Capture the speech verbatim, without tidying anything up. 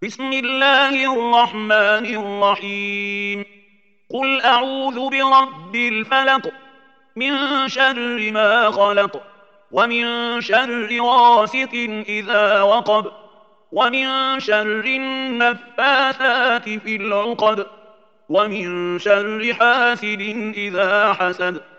بسم الله الرحمن الرحيم. قل أعوذ برب الفلق، من شر ما خلق، ومن شر غاسق إذا وقب، ومن شر النفاثات في العقد، ومن شر حاسد إذا حسد.